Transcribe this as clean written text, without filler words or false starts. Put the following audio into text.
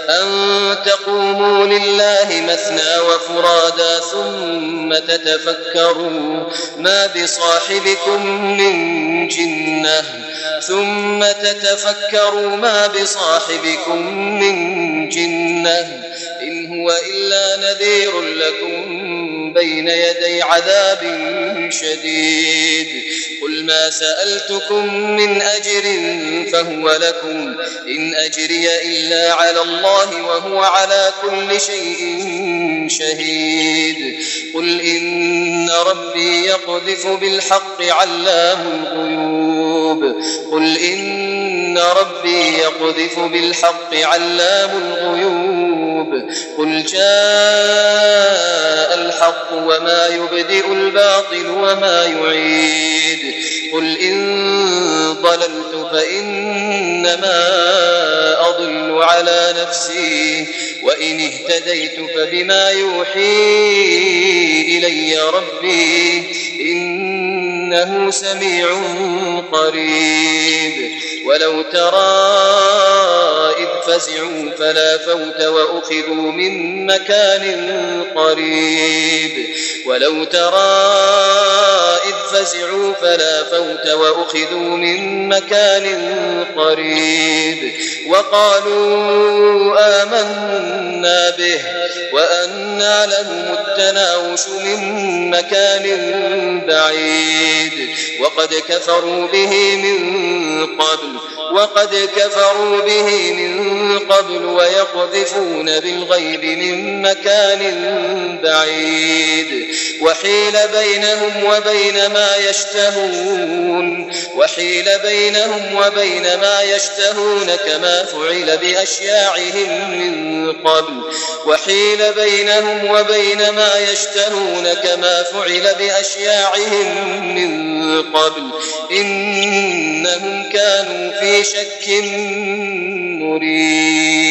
أن تقوموا لله مثنى وفرادا ثم تتفكروا ما بصاحبكم من جنة إن هو إلا نذير لكم بين يدي عذاب شديد قل ما سألتكم من أجر فهو لكم إن أجري إلا على الله وهو على كل شيء شهيد قل إن ربي يقذف بالحق علام الغيوب قل جاء الحق وما يبدئ الباطل وما يعيد قل إن ضللت فإنما أضل على نفسي وإن اهتديت فبما يوحي إلي ربي إنه سميع قريب ولو ترى إذ فزعوا فلا فوت وأخذوا من مكان قريب وقالوا آمنا به وأنى لهم التناوش من مكان بعيد وقد كفروا به من قبل ويقذفون بالغيب من مكان بعيد وحيل بينهم وبين ما يشتهون كما فعل بأشياعهم من قبل إنهم كانوا في شك مريب